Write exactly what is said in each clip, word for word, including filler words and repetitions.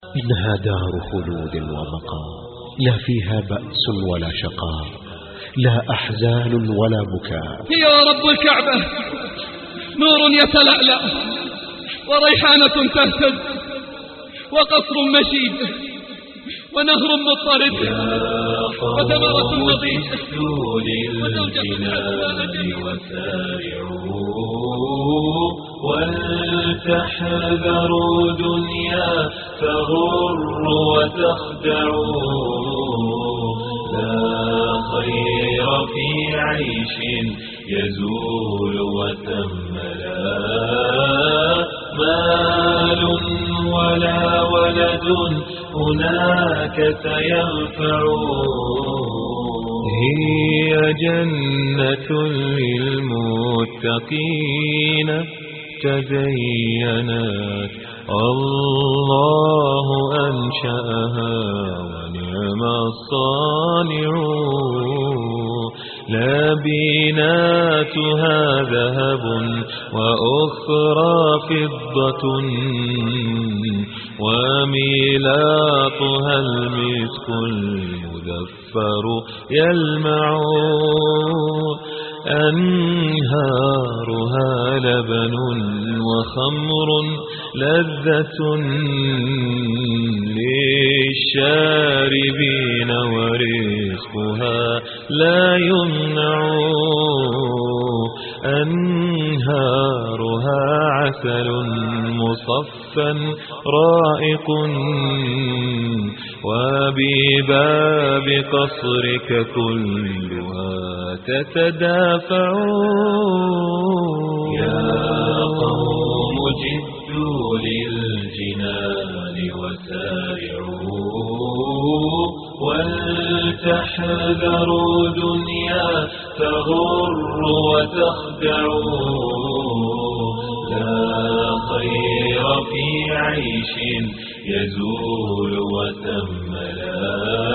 إنها دار خلود وبقاء، لا فيها بأس ولا شقاء، لا أحزان ولا بكاء. هي رب الكعبة نور يتلألأ، وريحانة تهتز، وقصر مشيد، ونهر مضطرد، وثمرة نظيفة، للجنان وسارعوا ولتحذروا دنيا تغر وتخدعوا. لا خير في عيش يزول وتملا، مال ولا ولد هناك سينفع. هي جنة للمتقين تزينت، الله أنشأها ونعم الصانع. لبناتها ذهب وأخرى فضة، وميلاطها المسك المذفر يلمع. أنهارها لبن وخمر لذة للشاربين، ورزقها لا يمنع. أنهارها عسل مصفى رائق، وبباب قصرك كلها تتدافع. يا قوم جدوا للجنان وسارعوا، ولتحذروا دنيا تغر وتخدعوا. لا خير في عيش يزول وتملا،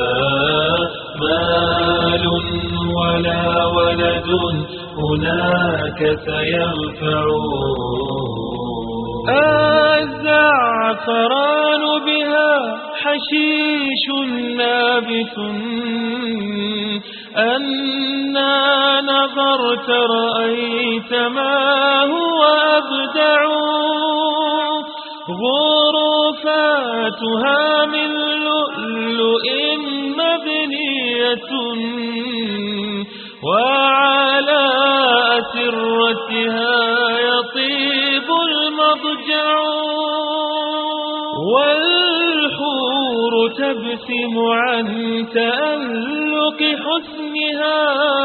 مال ولا ولد هناك سينفع. الزعفران بها حشيش نابت، أنا نظرت رأيت ما هو أبدع. غرفاتها من لؤلؤ مبنية، وعلى أسرتها يطيب المضجع. والحور تبسم عن تألق حسنها،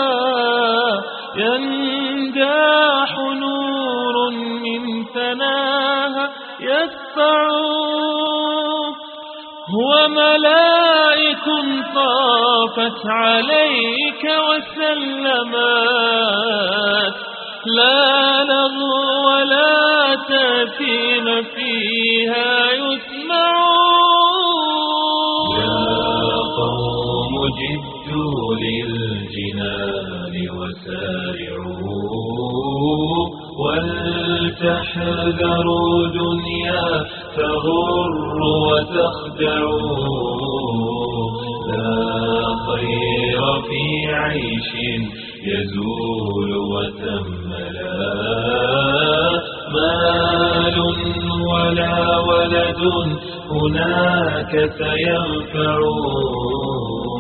ينداح نور من ثناها يسطع. وملائك طافت عليك وسلمت، لا لغو ولا تأثيم فيها يسمع. يا قوم جدوا للجنان وسارعوا، ولتحذروا دنيا تغر وتخدعوا. لا خير في عيش يزول وتملا، مال ولا ولد هناك سينفع.